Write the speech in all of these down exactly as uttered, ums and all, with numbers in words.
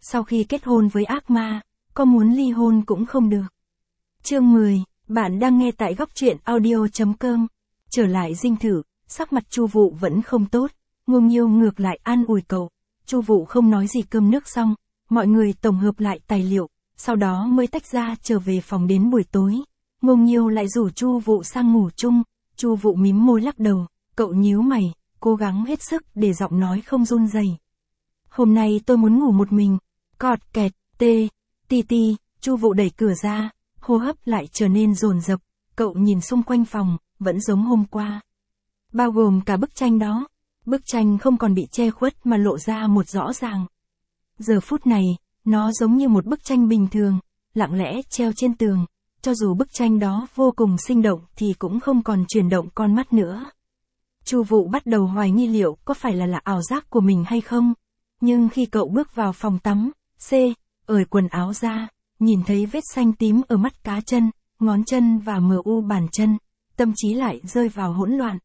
Sau khi kết hôn với ác ma, có muốn ly hôn cũng không được. Chương mười, bạn đang nghe tại góc truyện audio chấm com. Trở lại dinh thự, sắc mặt Chu Vụ vẫn không tốt, Ngô Nghiêu ngược lại an ủi cậu. Chu Vụ không nói gì. Cơm nước xong, mọi người tổng hợp lại tài liệu, sau đó mới tách ra trở về phòng. Đến buổi tối, Ngô Nghiêu lại rủ Chu Vụ sang ngủ chung. Chu Vụ mím môi lắc đầu, cậu nhíu mày, cố gắng hết sức để giọng nói không run rẩy. Hôm nay tôi muốn ngủ một mình. Cọt kẹt, tê, ti ti, Chu Vụ đẩy cửa ra, hô hấp lại trở nên dồn dập. Cậu nhìn xung quanh phòng, vẫn giống hôm qua. Bao gồm cả bức tranh đó. Bức tranh không còn bị che khuất mà lộ ra một rõ ràng. Giờ phút này, nó giống như một bức tranh bình thường, lặng lẽ treo trên tường. Cho dù bức tranh đó vô cùng sinh động thì cũng không còn chuyển động con mắt nữa. Chu Vụ bắt đầu hoài nghi liệu có phải là là ảo giác của mình hay không. Nhưng khi cậu bước vào phòng tắm, C, ởi quần áo ra, nhìn thấy vết xanh tím ở mắt cá chân, ngón chân và mờ u bàn chân, tâm trí lại rơi vào hỗn loạn.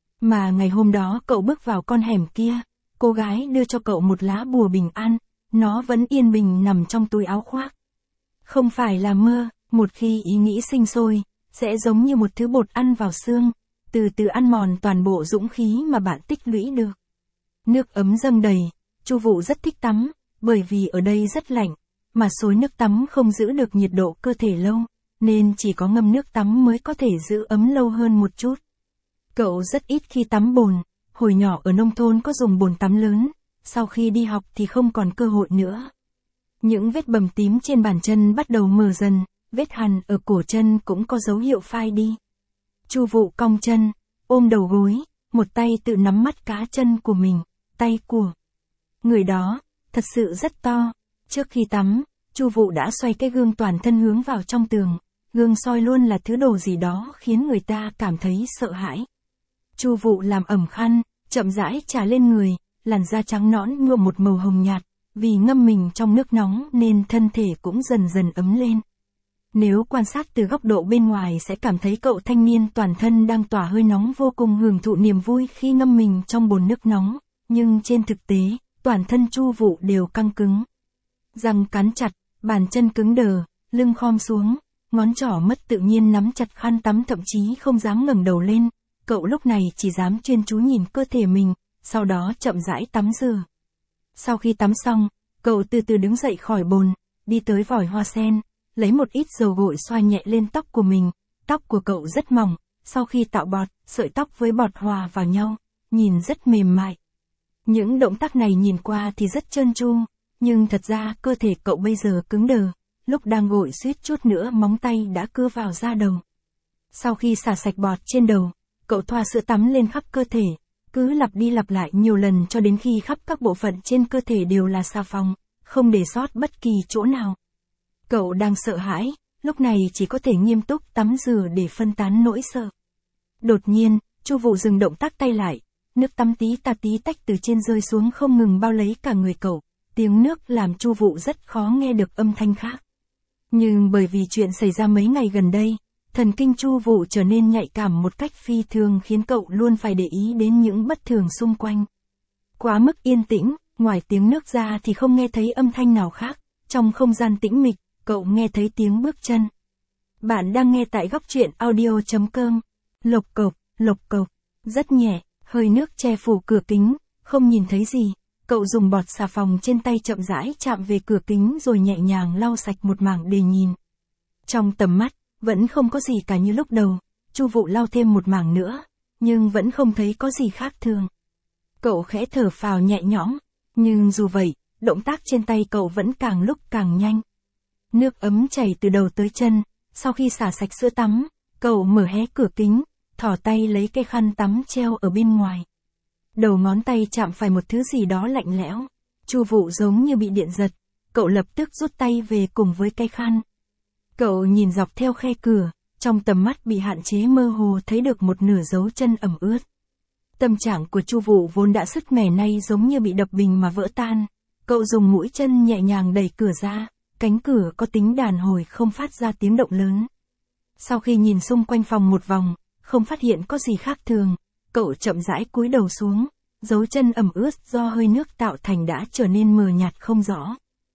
Mà ngày hôm đó cậu bước vào con hẻm kia, cô gái đưa cho cậu một lá bùa bình an, nó vẫn yên bình nằm trong túi áo khoác. Không phải là mơ, một khi ý nghĩ sinh sôi, sẽ giống như một thứ bột ăn vào xương, từ từ ăn mòn toàn bộ dũng khí mà bạn tích lũy được. Nước ấm dâng đầy, Chu Vụ rất thích tắm, bởi vì ở đây rất lạnh, mà xối nước tắm không giữ được nhiệt độ cơ thể lâu, nên chỉ có ngâm nước tắm mới có thể giữ ấm lâu hơn một chút. Cậu rất ít khi tắm bồn, hồi nhỏ ở nông thôn có dùng bồn tắm lớn, sau khi đi học thì không còn cơ hội nữa. Những vết bầm tím trên bàn chân bắt đầu mờ dần, vết hằn ở cổ chân cũng có dấu hiệu phai đi. Chu Vụ cong chân, ôm đầu gối, một tay tự nắm mắt cá chân của mình, tay của người đó, thật sự rất to. Trước khi tắm, Chu Vụ đã xoay cái gương toàn thân hướng vào trong tường, gương soi luôn là thứ đồ gì đó khiến người ta cảm thấy sợ hãi. Chu Vụ làm ẩm khăn, chậm rãi trà lên người, làn da trắng nõn nhuộm một màu hồng nhạt, vì ngâm mình trong nước nóng nên thân thể cũng dần dần ấm lên. Nếu quan sát từ góc độ bên ngoài sẽ cảm thấy cậu thanh niên toàn thân đang tỏa hơi nóng vô cùng hưởng thụ niềm vui khi ngâm mình trong bồn nước nóng, nhưng trên thực tế, toàn thân Chu Vụ đều căng cứng. Răng cắn chặt, bàn chân cứng đờ, lưng khom xuống, ngón trỏ mất tự nhiên nắm chặt khăn tắm, thậm chí không dám ngẩng đầu lên. Cậu lúc này chỉ dám chuyên chú nhìn cơ thể mình, sau đó chậm rãi tắm rửa. Sau khi tắm xong, cậu từ từ đứng dậy khỏi bồn, đi tới vòi hoa sen, lấy một ít dầu gội xoa nhẹ lên tóc của mình. Tóc của cậu rất mỏng, sau khi tạo bọt, sợi tóc với bọt hòa vào nhau, nhìn rất mềm mại. Những động tác này nhìn qua thì rất trơn tru, nhưng thật ra cơ thể cậu bây giờ cứng đờ, lúc đang gội suýt chút nữa móng tay đã cưa vào da đầu. Sau khi xả sạch bọt trên đầu, cậu thoa sữa tắm lên khắp cơ thể, cứ lặp đi lặp lại nhiều lần cho đến khi khắp các bộ phận trên cơ thể đều là xà phòng, không để sót bất kỳ chỗ nào. Cậu đang sợ hãi, lúc này chỉ có thể nghiêm túc tắm rửa để phân tán nỗi sợ. Đột nhiên, Chu Vụ dừng động tác tay lại, nước tắm tí tà tí tách từ trên rơi xuống không ngừng bao lấy cả người cậu, tiếng nước làm Chu Vụ rất khó nghe được âm thanh khác. Nhưng bởi vì chuyện xảy ra mấy ngày gần đây, thần kinh Chu Vụ trở nên nhạy cảm một cách phi thường khiến cậu luôn phải để ý đến những bất thường xung quanh. Quá mức yên tĩnh, ngoài tiếng nước ra thì không nghe thấy âm thanh nào khác, trong không gian tĩnh mịch, cậu nghe thấy tiếng bước chân. Bạn đang nghe tại góc truyện audio chấm com. Lộc cộc, lộc cộc, rất nhẹ, hơi nước che phủ cửa kính, không nhìn thấy gì. Cậu dùng bọt xà phòng trên tay chậm rãi chạm về cửa kính rồi nhẹ nhàng lau sạch một mảng để nhìn. Trong tầm mắt, vẫn không có gì cả như lúc đầu. Chu Vụ lau thêm một mảng nữa, nhưng vẫn không thấy có gì khác thường. Cậu khẽ thở phào nhẹ nhõm, nhưng dù vậy, động tác trên tay cậu vẫn càng lúc càng nhanh. Nước ấm chảy từ đầu tới chân, sau khi xả sạch sữa tắm, cậu mở hé cửa kính, thò tay lấy cây khăn tắm treo ở bên ngoài. Đầu ngón tay chạm phải một thứ gì đó lạnh lẽo, Chu Vụ giống như bị điện giật, cậu lập tức rút tay về cùng với cây khăn. Cậu nhìn dọc theo khe cửa, trong tầm mắt bị hạn chế mơ hồ thấy được một nửa dấu chân ẩm ướt. Tâm trạng của Chu Vụ vốn đã sứt mẻ nay giống như bị đập bình mà vỡ tan. Cậu dùng mũi chân nhẹ nhàng đẩy cửa ra, cánh cửa có tính đàn hồi không phát ra tiếng động lớn. Sau khi nhìn xung quanh phòng một vòng, không phát hiện có gì khác thường, cậu chậm rãi cúi đầu xuống, dấu chân ẩm ướt do hơi nước tạo thành đã trở nên mờ nhạt không rõ.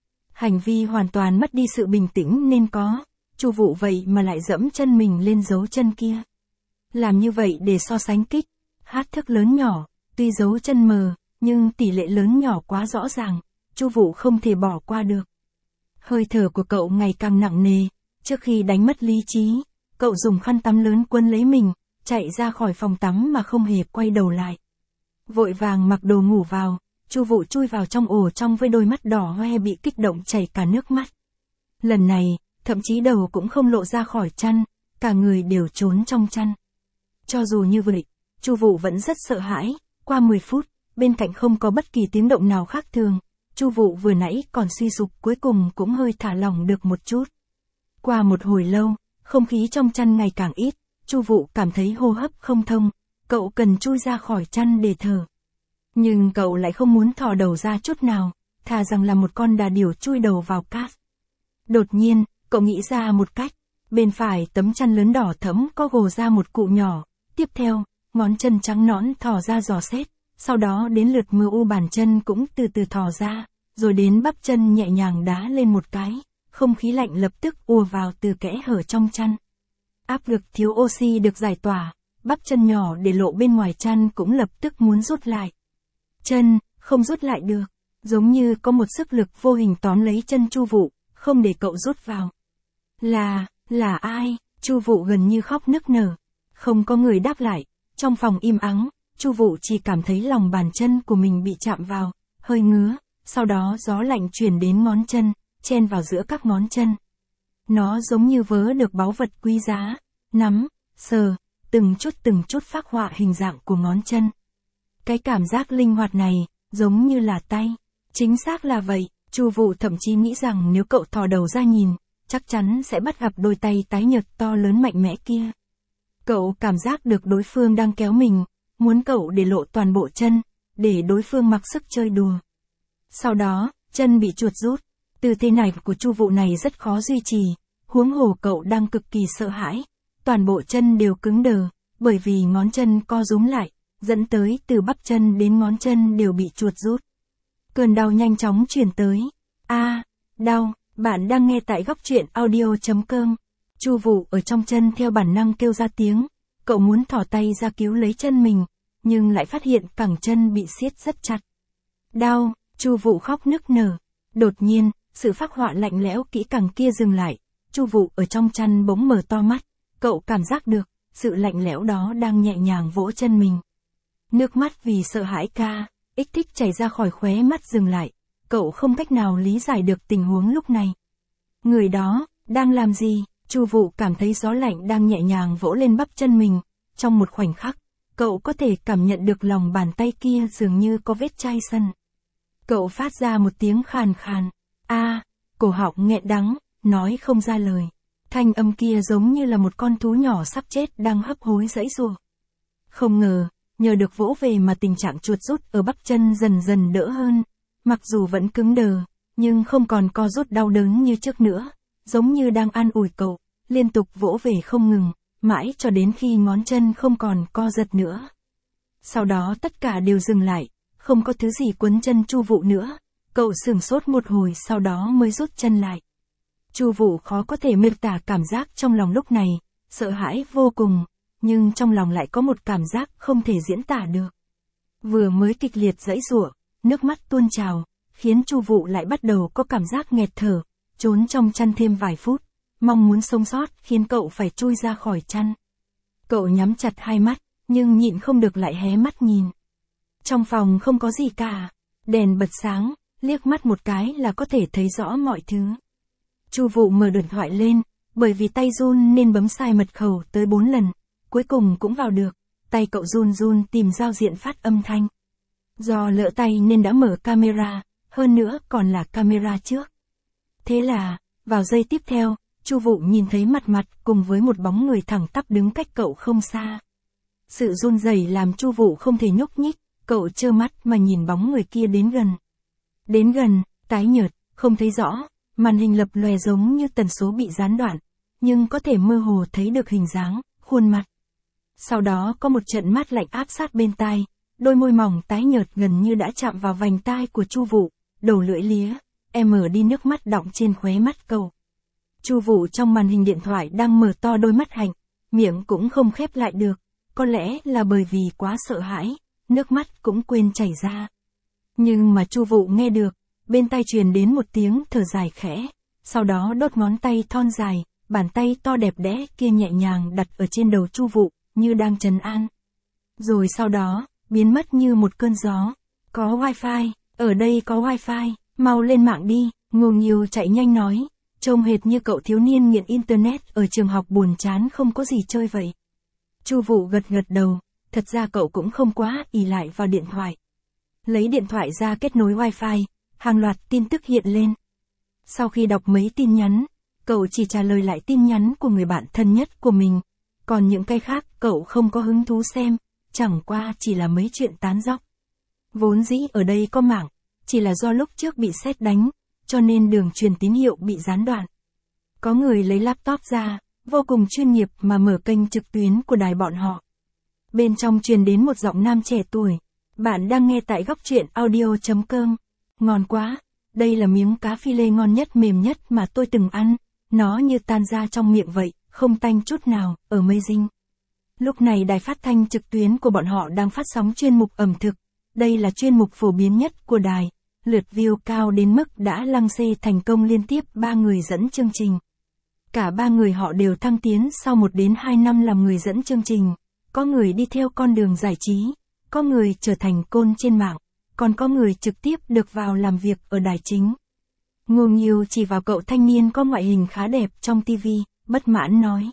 Hành vi hoàn toàn mất đi sự bình tĩnh nên có, Chu Vụ vậy mà lại dẫm chân mình lên dấu chân kia. Làm như vậy để so sánh kích, hát thức lớn nhỏ, tuy dấu chân mờ, nhưng tỷ lệ lớn nhỏ quá rõ ràng, Chu Vụ không thể bỏ qua được. Hơi thở của cậu ngày càng nặng nề, trước khi đánh mất lý trí, cậu dùng khăn tắm lớn quấn lấy mình, chạy ra khỏi phòng tắm mà không hề quay đầu lại. Vội vàng mặc đồ ngủ vào, Chu Vụ chui vào trong ổ trong với đôi mắt đỏ hoe bị kích động chảy cả nước mắt. Lần này, thậm chí đầu cũng không lộ ra khỏi chăn, cả người đều trốn trong chăn. Cho dù như vậy, Chu Vụ vẫn rất sợ hãi, qua mười phút, bên cạnh không có bất kỳ tiếng động nào khác thường, Chu Vụ vừa nãy còn suy sụp cuối cùng cũng hơi thả lỏng được một chút. Qua một hồi lâu, không khí trong chăn ngày càng ít, Chu Vụ cảm thấy hô hấp không thông, cậu cần chui ra khỏi chăn để thở. Nhưng cậu lại không muốn thò đầu ra chút nào, thà rằng là một con đà điểu chui đầu vào cát. Đột nhiên, cậu nghĩ ra một cách, bên phải tấm chăn lớn đỏ thẫm có gồ ra một cụ nhỏ, tiếp theo, ngón chân trắng nõn thò ra dò xét, sau đó đến lượt mưa u bàn chân cũng từ từ thò ra, rồi đến bắp chân nhẹ nhàng đá lên một cái, không khí lạnh lập tức ùa vào từ kẽ hở trong chăn. Áp lực thiếu oxy được giải tỏa, bắp chân nhỏ để lộ bên ngoài chăn cũng lập tức muốn rút lại. Chân, không rút lại được, giống như có một sức lực vô hình tóm lấy chân Chu Vụ, không để cậu rút vào. Là, là ai? Chu Vụ gần như khóc nức nở. Không có người đáp lại, trong phòng im ắng, Chu Vụ chỉ cảm thấy lòng bàn chân của mình bị chạm vào, hơi ngứa, sau đó gió lạnh truyền đến ngón chân, chen vào giữa các ngón chân. Nó giống như vớ được báu vật quý giá, nắm, sờ, từng chút từng chút phác họa hình dạng của ngón chân. Cái cảm giác linh hoạt này, giống như là tay. Chính xác là vậy, Chu Vụ thậm chí nghĩ rằng nếu cậu thò đầu ra nhìn, chắc chắn sẽ bắt gặp đôi tay tái nhợt to lớn mạnh mẽ kia. Cậu cảm giác được đối phương đang kéo mình, muốn cậu để lộ toàn bộ chân, để đối phương mặc sức chơi đùa. Sau đó, chân bị chuột rút. Tư thế này của Chu Vụ này rất khó duy trì, huống hồ cậu đang cực kỳ sợ hãi. Toàn bộ chân đều cứng đờ, bởi vì ngón chân co rúm lại, dẫn tới từ bắp chân đến ngón chân đều bị chuột rút. Cơn đau nhanh chóng truyền tới. A, à, đau, bạn đang nghe tại góc truyện audio chấm com. Chu Vụ ở trong chân theo bản năng kêu ra tiếng, cậu muốn thò tay ra cứu lấy chân mình, nhưng lại phát hiện cẳng chân bị siết rất chặt. Đau, Chu Vụ khóc nức nở. Đột nhiên, sự phác họa lạnh lẽo kỹ càng kia dừng lại, Chu Vụ ở trong chăn bỗng mở to mắt, cậu cảm giác được, sự lạnh lẽo đó đang nhẹ nhàng vỗ chân mình. Nước mắt vì sợ hãi ca, ích thích chảy ra khỏi khóe mắt dừng lại, cậu không cách nào lý giải được tình huống lúc này. Người đó, đang làm gì? Chu Vụ cảm thấy gió lạnh đang nhẹ nhàng vỗ lên bắp chân mình, trong một khoảnh khắc, cậu có thể cảm nhận được lòng bàn tay kia dường như có vết chai sần. Cậu phát ra một tiếng khàn khàn, a, à, cổ họng nghẹn đắng, nói không ra lời. Thanh âm kia giống như là một con thú nhỏ sắp chết đang hấp hối giãy giụa. Không ngờ, nhờ được vỗ về mà tình trạng chuột rút ở bắp chân dần dần đỡ hơn, mặc dù vẫn cứng đờ, nhưng không còn co rút đau đớn như trước nữa, giống như đang an ủi cậu, liên tục vỗ về không ngừng, mãi cho đến khi ngón chân không còn co giật nữa. Sau đó tất cả đều dừng lại, không có thứ gì quấn chân Chu Vụ nữa, cậu sửng sốt một hồi sau đó mới rút chân lại. Chu Vụ khó có thể miêu tả cảm giác trong lòng lúc này, sợ hãi vô cùng, nhưng trong lòng lại có một cảm giác không thể diễn tả được. Vừa mới kịch liệt giãy giụa, nước mắt tuôn trào, khiến Chu Vụ lại bắt đầu có cảm giác nghẹt thở, trốn trong chăn thêm vài phút, mong muốn sống sót khiến cậu phải chui ra khỏi chăn. Cậu nhắm chặt hai mắt, nhưng nhịn không được lại hé mắt nhìn. Trong phòng không có gì cả, đèn bật sáng, liếc mắt một cái là có thể thấy rõ mọi thứ. Chu Vụ mở điện thoại lên, bởi vì tay run nên bấm sai mật khẩu tới bốn lần, cuối cùng cũng vào được, tay cậu run run tìm giao diện phát âm thanh. Do lỡ tay nên đã mở camera, hơn nữa còn là camera trước. Thế là, vào giây tiếp theo, Chu Vụ nhìn thấy mặt mặt cùng với một bóng người thẳng tắp đứng cách cậu không xa. Sự run rẩy làm Chu Vụ không thể nhúc nhích, cậu trơ mắt mà nhìn bóng người kia đến gần. Đến gần, tái nhợt, không thấy rõ, màn hình lập lòe giống như tần số bị gián đoạn, nhưng có thể mơ hồ thấy được hình dáng, khuôn mặt. Sau đó có một trận mát lạnh áp sát bên tai, đôi môi mỏng tái nhợt gần như đã chạm vào vành tai của Chu Vụ, đầu lưỡi lía, em mở đi nước mắt đọng trên khóe mắt cậu. Chu Vũ trong màn hình điện thoại đang mở to đôi mắt hạnh, miệng cũng không khép lại được, có lẽ là bởi vì quá sợ hãi, nước mắt cũng quên chảy ra. Nhưng mà Chu Vũ nghe được, bên tai truyền đến một tiếng thở dài khẽ, sau đó đốt ngón tay thon dài, bàn tay to đẹp đẽ kia nhẹ nhàng đặt ở trên đầu Chu Vũ, như đang trấn an. Rồi sau đó, biến mất như một cơn gió. Có wifi, ở đây có wifi, mau lên mạng đi, Ngô Nghiêu chạy nhanh nói, trông hệt như cậu thiếu niên nghiện internet ở trường học buồn chán không có gì chơi vậy. Chu Vũ gật gật đầu, thật ra cậu cũng không quá ỷ lại vào điện thoại. Lấy điện thoại ra kết nối wifi, hàng loạt tin tức hiện lên. Sau khi đọc mấy tin nhắn, cậu chỉ trả lời lại tin nhắn của người bạn thân nhất của mình, còn những cái khác cậu không có hứng thú xem, chẳng qua chỉ là mấy chuyện tán dóc. Vốn dĩ ở đây có mạng, chỉ là do lúc trước bị sét đánh, cho nên đường truyền tín hiệu bị gián đoạn. Có người lấy laptop ra, vô cùng chuyên nghiệp mà mở kênh trực tuyến của đài bọn họ. Bên trong truyền đến một giọng nam trẻ tuổi. Bạn đang nghe tại góc truyện audio chấm com. Ngon quá, đây là miếng cá phi lê ngon nhất mềm nhất mà tôi từng ăn, nó như tan ra trong miệng vậy, không tanh chút nào, amazing. Lúc này đài phát thanh trực tuyến của bọn họ đang phát sóng chuyên mục ẩm thực. Đây là chuyên mục phổ biến nhất của đài, lượt view cao đến mức đã lăng xê thành công liên tiếp ba người dẫn chương trình. Cả ba người họ đều thăng tiến sau một đến hai năm làm người dẫn chương trình, có người đi theo con đường giải trí, có người trở thành côn trên mạng, còn có người trực tiếp được vào làm việc ở đài chính. Ngô Nghiêu chỉ vào cậu thanh niên có ngoại hình khá đẹp trong tivi, bất mãn nói.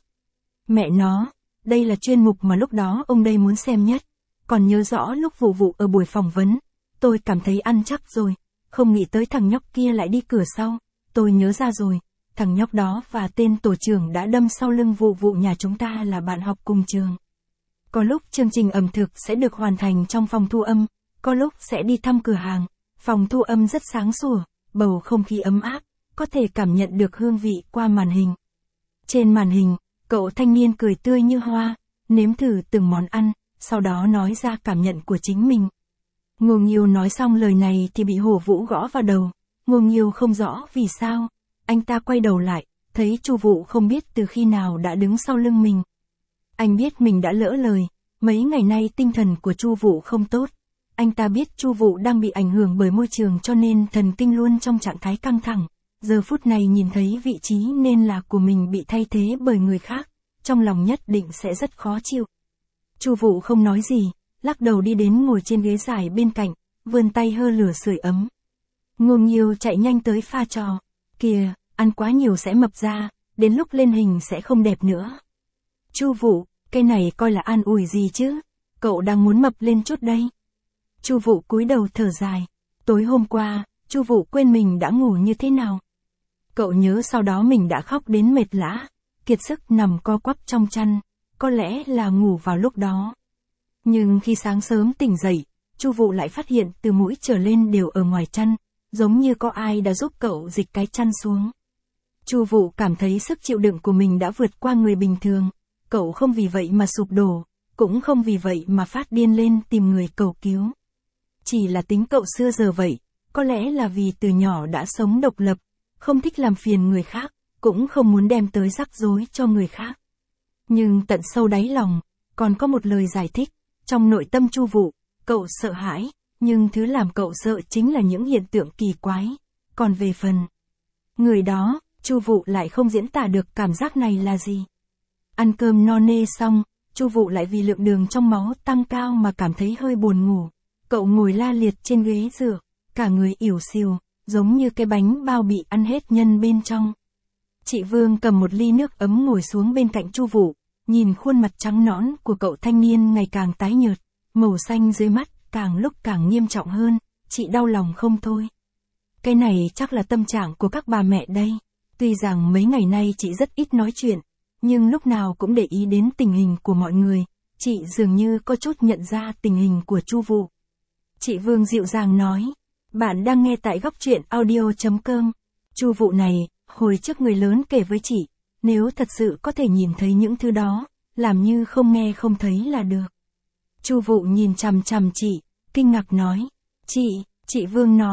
Mẹ nó, đây là chuyên mục mà lúc đó ông đây muốn xem nhất. Còn nhớ rõ lúc vụ vụ ở buổi phỏng vấn, tôi cảm thấy ăn chắc rồi, không nghĩ tới thằng nhóc kia lại đi cửa sau, tôi nhớ ra rồi, thằng nhóc đó và tên tổ trưởng đã đâm sau lưng vụ vụ nhà chúng ta là bạn học cùng trường. Có lúc chương trình ẩm thực sẽ được hoàn thành trong phòng thu âm, có lúc sẽ đi thăm cửa hàng, phòng thu âm rất sáng sủa, bầu không khí ấm áp, có thể cảm nhận được hương vị qua màn hình. Trên màn hình, cậu thanh niên cười tươi như hoa, nếm thử từng món ăn, sau đó nói ra cảm nhận của chính mình. Ngô Nghiêu nói xong lời này thì bị Hổ Vũ gõ vào đầu, Ngô Nghiêu không rõ vì sao, anh ta quay đầu lại, thấy Chu Vũ không biết từ khi nào đã đứng sau lưng mình. Anh biết mình đã lỡ lời, mấy ngày nay tinh thần của Chu Vũ không tốt. Anh ta biết Chu Vũ đang bị ảnh hưởng bởi môi trường cho nên thần kinh luôn trong trạng thái căng thẳng. Giờ phút này nhìn thấy vị trí nên là của mình bị thay thế bởi người khác, trong lòng nhất định sẽ rất khó chịu. Chu Vũ không nói gì, lắc đầu đi đến ngồi trên ghế dài bên cạnh, vươn tay hơ lửa sưởi ấm. Ngô Nghiêu chạy nhanh tới pha trò. Kìa, ăn quá nhiều sẽ mập ra, đến lúc lên hình sẽ không đẹp nữa. Chu Vũ, cái này coi là an ủi gì chứ? Cậu đang muốn mập lên chút đây. Chu Vũ cúi đầu thở dài. Tối hôm qua, Chu Vũ quên mình đã ngủ như thế nào. Cậu nhớ sau đó mình đã khóc đến mệt lã, kiệt sức nằm co quắp trong chăn, có lẽ là ngủ vào lúc đó. Nhưng khi sáng sớm tỉnh dậy, Chu Vũ lại phát hiện từ mũi trở lên đều ở ngoài chăn, giống như có ai đã giúp cậu dịch cái chăn xuống. Chu Vũ cảm thấy sức chịu đựng của mình đã vượt qua người bình thường, cậu không vì vậy mà sụp đổ, cũng không vì vậy mà phát điên lên tìm người cầu cứu. Chỉ là tính cậu xưa giờ vậy, có lẽ là vì từ nhỏ đã sống độc lập, không thích làm phiền người khác, cũng không muốn đem tới rắc rối cho người khác. Nhưng tận sâu đáy lòng, còn có một lời giải thích, trong nội tâm Chu Vũ, cậu sợ hãi, nhưng thứ làm cậu sợ chính là những hiện tượng kỳ quái. Còn về phần người đó, Chu Vũ lại không diễn tả được cảm giác này là gì. Ăn cơm no nê xong, Chu Vũ lại vì lượng đường trong máu tăng cao mà cảm thấy hơi buồn ngủ. Cậu ngồi la liệt trên ghế dựa, cả người ỉu xìu, giống như cái bánh bao bị ăn hết nhân bên trong. Chị Vương cầm một ly nước ấm ngồi xuống bên cạnh Chu Vũ, nhìn khuôn mặt trắng nõn của cậu thanh niên ngày càng tái nhợt, màu xanh dưới mắt càng lúc càng nghiêm trọng hơn, chị đau lòng không thôi. Cái này chắc là tâm trạng của các bà mẹ đây. Tuy rằng mấy ngày nay chị rất ít nói chuyện, nhưng lúc nào cũng để ý đến tình hình của mọi người, chị dường như có chút nhận ra tình hình của Chu Vũ. Chị Vương dịu dàng nói, bạn đang nghe tại góc truyện audio chấm com. Chu Vũ này, hồi trước người lớn kể với chị, nếu thật sự có thể nhìn thấy những thứ đó, làm như không nghe không thấy là được. Chu Vũ nhìn chằm chằm chị, kinh ngạc nói, chị, chị Vương nói,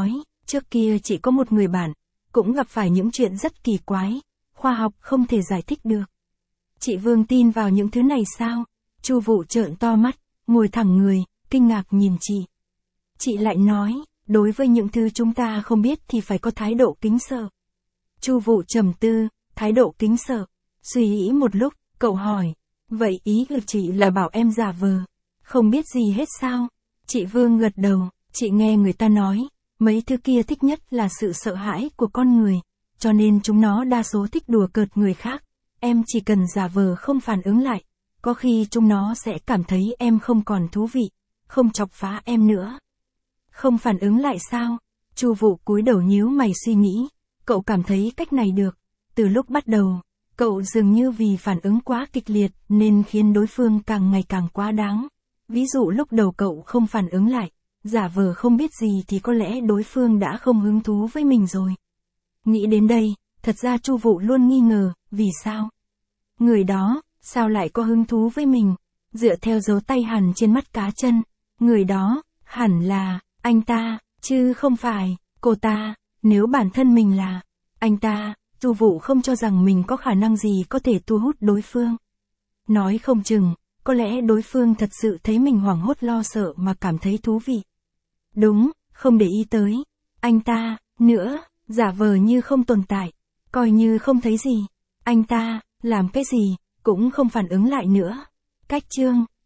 Trước kia chị có một người bạn, cũng gặp phải những chuyện rất kỳ quái, khoa học không thể giải thích được. Chị Vương tin vào những thứ này sao? Chu Vũ trợn to mắt, ngồi thẳng người, kinh ngạc nhìn chị. Chị lại nói, đối với những thứ chúng ta không biết thì phải có thái độ kính sợ. Chu Vũ trầm tư, thái độ kính sợ. Suy nghĩ một lúc, cậu hỏi, vậy ý của chị là bảo em giả vờ, không biết gì hết sao? Chị Vương gật đầu, chị nghe người ta nói, mấy thứ kia thích nhất là sự sợ hãi của con người, cho nên chúng nó đa số thích đùa cợt người khác. Em chỉ cần giả vờ không phản ứng lại, có khi chúng nó sẽ cảm thấy em không còn thú vị, không chọc phá em nữa. Không phản ứng lại sao? Chu Vũ cúi đầu nhíu mày suy nghĩ, cậu cảm thấy cách này được. Từ lúc bắt đầu, cậu dường như vì phản ứng quá kịch liệt nên khiến đối phương càng ngày càng quá đáng. Ví dụ lúc đầu cậu không phản ứng lại, giả vờ không biết gì thì có lẽ đối phương đã không hứng thú với mình rồi. Nghĩ đến đây, thật ra Chu Vũ luôn nghi ngờ, vì sao? Người đó, sao lại có hứng thú với mình? Dựa theo dấu tay hằn trên mắt cá chân, người đó, hẳn là, anh ta, chứ không phải, cô ta, nếu bản thân mình là, anh ta, Chu Vũ không cho rằng mình có khả năng gì có thể thu hút đối phương. Nói không chừng, có lẽ đối phương thật sự thấy mình hoảng hốt lo sợ mà cảm thấy thú vị. Đúng, không để ý tới, anh ta, nữa, giả vờ như không tồn tại, coi như không thấy gì, anh ta, làm cái gì, cũng không phản ứng lại nữa. Cách chương